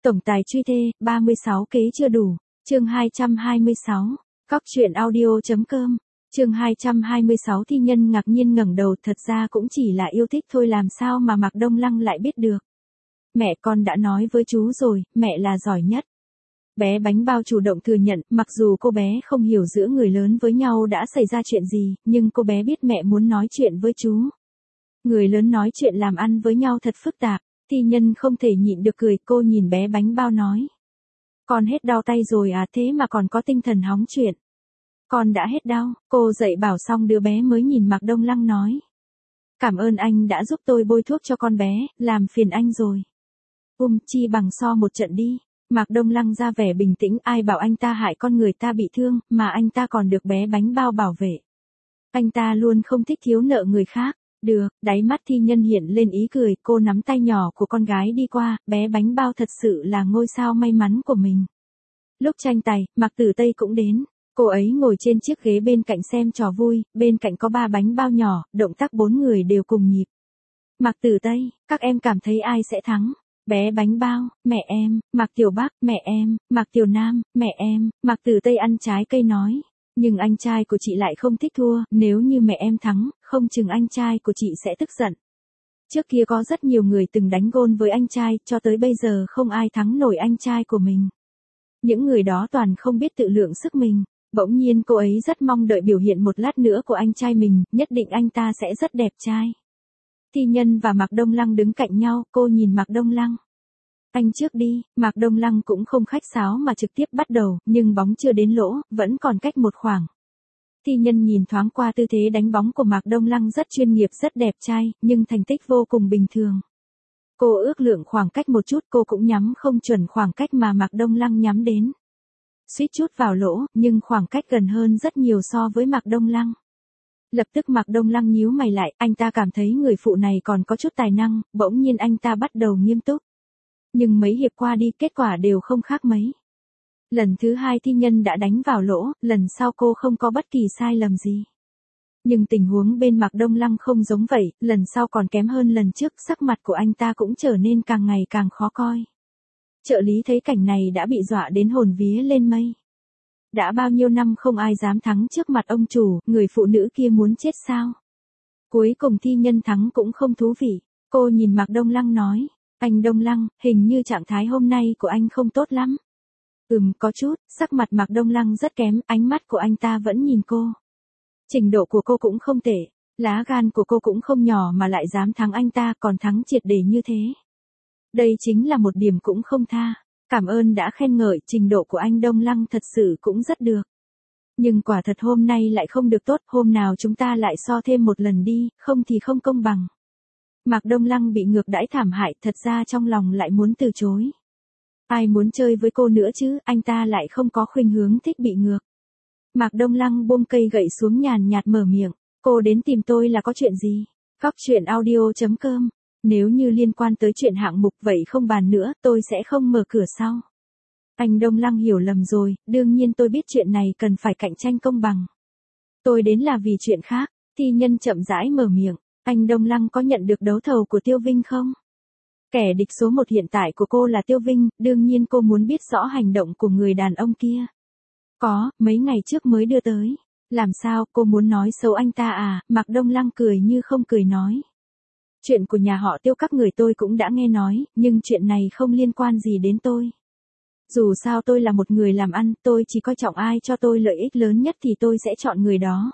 Tổng tài truy thê, 36 kế chưa đủ. Chương 226. Cóc truyện audio.com. Chương 226 thi nhân ngạc nhiên ngẩng đầu, thật ra cũng chỉ là yêu thích thôi, làm sao mà Mạc Đông Lăng lại biết được. Mẹ con đã nói với chú rồi, mẹ là giỏi nhất. Bé bánh bao chủ động thừa nhận, mặc dù cô bé không hiểu giữa người lớn với nhau đã xảy ra chuyện gì, nhưng cô bé biết mẹ muốn nói chuyện với chú. Người lớn nói chuyện làm ăn với nhau thật phức tạp. Thi nhân không thể nhịn được cười, cô nhìn bé bánh bao nói. Con hết đau tay rồi à, thế mà còn có tinh thần hóng chuyện. Con đã hết đau, cô dạy bảo xong đứa bé mới nhìn Mạc Đông Lăng nói. Cảm ơn anh đã giúp tôi bôi thuốc cho con bé, làm phiền anh rồi. Chi bằng so một trận đi. Mạc Đông Lăng ra vẻ bình tĩnh, ai bảo anh ta hại con người ta bị thương, mà anh ta còn được bé bánh bao bảo vệ. Anh ta luôn không thích thiếu nợ người khác. Được, đáy mắt thi nhân hiện lên ý cười, cô nắm tay nhỏ của con gái đi qua, bé bánh bao thật sự là ngôi sao may mắn của mình. Lúc tranh tài, Mạc Tử Tây cũng đến. Cô ấy ngồi trên chiếc ghế bên cạnh xem trò vui, bên cạnh có 3 bánh bao nhỏ, động tác 4 người đều cùng nhịp. Mạc Tử Tây, các em cảm thấy ai sẽ thắng? Bé bánh bao, mẹ em. Mạc Tiểu Bắc, mẹ em. Mạc Tiểu Nam, mẹ em. Mạc Tử Tây ăn trái cây nói. Nhưng anh trai của chị lại không thích thua, nếu như mẹ em thắng, không chừng anh trai của chị sẽ tức giận. Trước kia có rất nhiều người từng đánh gôn với anh trai, cho tới bây giờ không ai thắng nổi anh trai của mình. Những người đó toàn không biết tự lượng sức mình. Bỗng nhiên cô ấy rất mong đợi biểu hiện một lát nữa của anh trai mình, nhất định anh ta sẽ rất đẹp trai. Thi nhân và Mạc Đông Lăng đứng cạnh nhau, cô nhìn Mạc Đông Lăng. Anh trước đi, Mạc Đông Lăng cũng không khách sáo mà trực tiếp bắt đầu, nhưng bóng chưa đến lỗ, vẫn còn cách một khoảng. Thi nhân nhìn thoáng qua tư thế đánh bóng của Mạc Đông Lăng rất chuyên nghiệp, rất đẹp trai, nhưng thành tích vô cùng bình thường. Cô ước lượng khoảng cách một chút, cô cũng nhắm không chuẩn khoảng cách mà Mạc Đông Lăng nhắm đến. Suýt chút vào lỗ, nhưng khoảng cách gần hơn rất nhiều so với Mạc Đông Lăng. Lập tức Mạc Đông Lăng nhíu mày lại, anh ta cảm thấy người phụ này còn có chút tài năng, bỗng nhiên anh ta bắt đầu nghiêm túc. Nhưng mấy hiệp qua đi, kết quả đều không khác mấy. Lần thứ 2 thi nhân đã đánh vào lỗ, lần sau cô không có bất kỳ sai lầm gì. Nhưng tình huống bên Mạc Đông Lăng không giống vậy, lần sau còn kém hơn lần trước, sắc mặt của anh ta cũng trở nên càng ngày càng khó coi. Trợ lý thấy cảnh này đã bị dọa đến hồn vía lên mây. Đã bao nhiêu năm không ai dám thắng trước mặt ông chủ, người phụ nữ kia muốn chết sao? Cuối cùng thi nhân thắng cũng không thú vị. Cô nhìn Mạc Đông Lăng nói, anh Đông Lăng, hình như trạng thái hôm nay của anh không tốt lắm. Có chút, sắc mặt Mạc Đông Lăng rất kém, ánh mắt của anh ta vẫn nhìn cô. Trình độ của cô cũng không tệ, lá gan của cô cũng không nhỏ mà lại dám thắng anh ta, còn thắng triệt để như thế. Đây chính là một điểm cũng không tha. Cảm ơn đã khen ngợi, trình độ của anh Đông Lăng thật sự cũng rất được. Nhưng quả thật hôm nay lại không được tốt, hôm nào chúng ta lại so thêm một lần đi, không thì không công bằng. Mạc Đông Lăng bị ngược đãi thảm hại, thật ra trong lòng lại muốn từ chối. Ai muốn chơi với cô nữa chứ, anh ta lại không có khuynh hướng thích bị ngược. Mạc Đông Lăng buông cây gậy xuống nhàn nhạt mở miệng, cô đến tìm tôi là có chuyện gì? Cóc truyện audio.com. Nếu như liên quan tới chuyện hạng mục vậy không bàn nữa, tôi sẽ không mở cửa sau. Anh Đông Lăng hiểu lầm rồi, đương nhiên tôi biết chuyện này cần phải cạnh tranh công bằng. Tôi đến là vì chuyện khác. Thi nhân chậm rãi mở miệng, anh Đông Lăng có nhận được đấu thầu của Tiêu Vinh không? Kẻ địch số 1 hiện tại của cô là Tiêu Vinh, đương nhiên cô muốn biết rõ hành động của người đàn ông kia. Có, mấy ngày trước mới đưa tới. Làm sao, cô muốn nói xấu anh ta à? Mạc Đông Lăng cười như không cười nói. Chuyện của nhà họ Tiêu các người tôi cũng đã nghe nói, nhưng chuyện này không liên quan gì đến tôi. Dù sao tôi là một người làm ăn, tôi chỉ coi trọng ai cho tôi lợi ích lớn nhất thì tôi sẽ chọn người đó.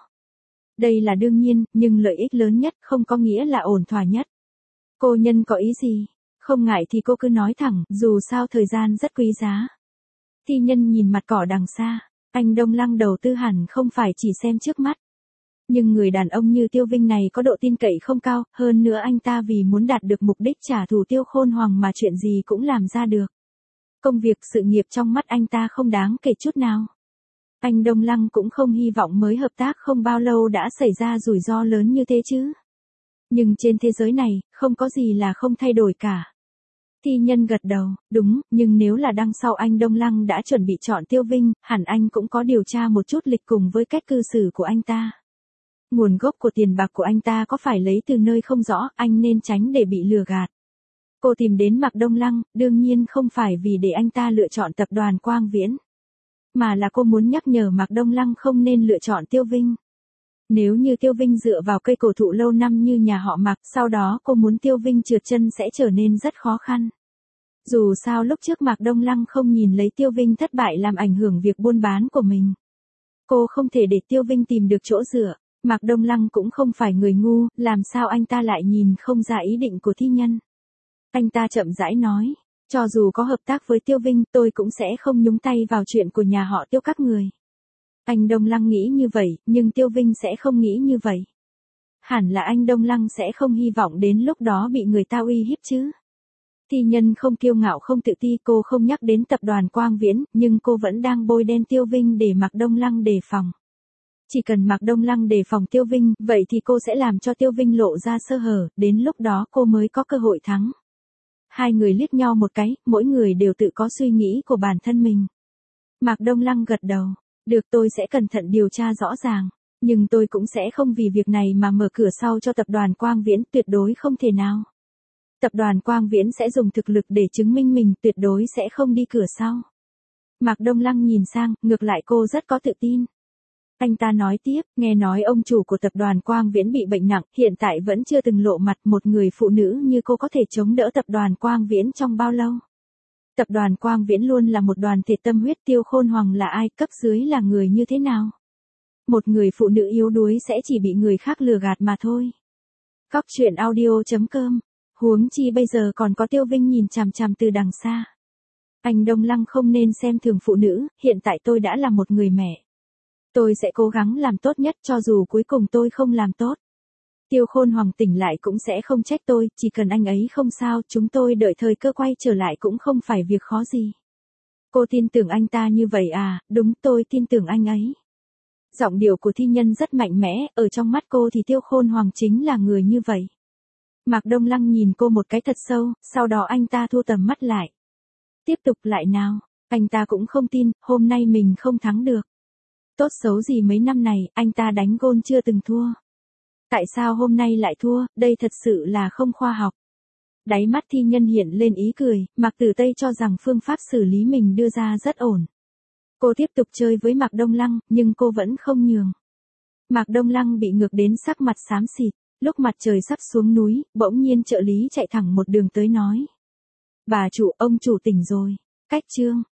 Đây là đương nhiên, nhưng lợi ích lớn nhất không có nghĩa là ổn thỏa nhất. Cô nhân có ý gì? Không ngại thì cô cứ nói thẳng, dù sao thời gian rất quý giá. Thi nhân nhìn mặt cỏ đằng xa, anh Đông Lăng đầu tư hẳn không phải chỉ xem trước mắt. Nhưng người đàn ông như Tiêu Vinh này có độ tin cậy không cao, hơn nữa anh ta vì muốn đạt được mục đích trả thù Tiêu Khôn Hoàng mà chuyện gì cũng làm ra được. Công việc sự nghiệp trong mắt anh ta không đáng kể chút nào. Anh Đông Lăng cũng không hy vọng mới hợp tác không bao lâu đã xảy ra rủi ro lớn như thế chứ. Nhưng trên thế giới này, không có gì là không thay đổi cả. Thi nhân gật đầu, đúng, nhưng nếu là đằng sau anh Đông Lăng đã chuẩn bị chọn Tiêu Vinh, hẳn anh cũng có điều tra một chút lịch cùng với cách cư xử của anh ta. Nguồn gốc của tiền bạc của anh ta có phải lấy từ nơi không rõ, anh nên tránh để bị lừa gạt. Cô tìm đến Mạc Đông Lăng, đương nhiên không phải vì để anh ta lựa chọn tập đoàn Quang Viễn, mà là cô muốn nhắc nhở Mạc Đông Lăng không nên lựa chọn Tiêu Vinh. Nếu như Tiêu Vinh dựa vào cây cổ thụ lâu năm như nhà họ Mạc, sau đó cô muốn Tiêu Vinh trượt chân sẽ trở nên rất khó khăn. Dù sao lúc trước Mạc Đông Lăng không nhìn lấy Tiêu Vinh thất bại làm ảnh hưởng việc buôn bán của mình. Cô không thể để Tiêu Vinh tìm được chỗ dựa. Mạc Đông Lăng cũng không phải người ngu, làm sao anh ta lại nhìn không ra ý định của thi nhân. Anh ta chậm rãi nói, cho dù có hợp tác với Tiêu Vinh, tôi cũng sẽ không nhúng tay vào chuyện của nhà họ Tiêu các người. Anh Đông Lăng nghĩ như vậy, nhưng Tiêu Vinh sẽ không nghĩ như vậy. Hẳn là anh Đông Lăng sẽ không hy vọng đến lúc đó bị người ta uy hiếp chứ. Thi nhân không kiêu ngạo không tự ti, cô không nhắc đến tập đoàn Quang Viễn, nhưng cô vẫn đang bôi đen Tiêu Vinh để Mạc Đông Lăng đề phòng. Chỉ cần Mạc Đông Lăng đề phòng Tiêu Vinh, vậy thì cô sẽ làm cho Tiêu Vinh lộ ra sơ hở, đến lúc đó cô mới có cơ hội thắng. Hai người liếc nhau một cái, mỗi người đều tự có suy nghĩ của bản thân mình. Mạc Đông Lăng gật đầu, được, tôi sẽ cẩn thận điều tra rõ ràng, nhưng tôi cũng sẽ không vì việc này mà mở cửa sau cho tập đoàn Quang Viễn, tuyệt đối không thể nào. Tập đoàn Quang Viễn sẽ dùng thực lực để chứng minh mình, tuyệt đối sẽ không đi cửa sau. Mạc Đông Lăng nhìn sang, ngược lại cô rất có tự tin. Anh ta nói tiếp, nghe nói ông chủ của tập đoàn Quang Viễn bị bệnh nặng, hiện tại vẫn chưa từng lộ mặt, một người phụ nữ như cô có thể chống đỡ tập đoàn Quang Viễn trong bao lâu? Tập đoàn Quang Viễn luôn là một đoàn thể tâm huyết, Tiêu Khôn Hoàng là ai, cấp dưới là người như thế nào? Một người phụ nữ yếu đuối sẽ chỉ bị người khác lừa gạt mà thôi. Cóc truyện audio.com. Huống chi bây giờ còn có Tiêu Vinh nhìn chằm chằm từ đằng xa. Anh Đông Lăng không nên xem thường phụ nữ, hiện tại tôi đã là một người mẹ. Tôi sẽ cố gắng làm tốt nhất cho dù cuối cùng tôi không làm tốt. Tiêu Khôn Hoàng tỉnh lại cũng sẽ không trách tôi, chỉ cần anh ấy không sao, chúng tôi đợi thời cơ quay trở lại cũng không phải việc khó gì. Cô tin tưởng anh ta như vậy à? Đúng, tôi tin tưởng anh ấy. Giọng điệu của thi nhân rất mạnh mẽ, ở trong mắt cô thì Tiêu Khôn Hoàng chính là người như vậy. Mạc Đông Lăng nhìn cô một cái thật sâu, sau đó anh ta thu tầm mắt lại. Tiếp tục lại nào, anh ta cũng không tin, hôm nay mình không thắng được. Tốt xấu gì mấy năm này, anh ta đánh gôn chưa từng thua. Tại sao hôm nay lại thua, đây thật sự là không khoa học. Đáy mắt thi nhân hiện lên ý cười, Mạc Tử Tây cho rằng phương pháp xử lý mình đưa ra rất ổn. Cô tiếp tục chơi với Mạc Đông Lăng, nhưng cô vẫn không nhường. Mạc Đông Lăng bị ngược đến sắc mặt xám xịt, lúc mặt trời sắp xuống núi, bỗng nhiên trợ lý chạy thẳng một đường tới nói. Bà chủ, ông chủ tỉnh rồi. Cách chương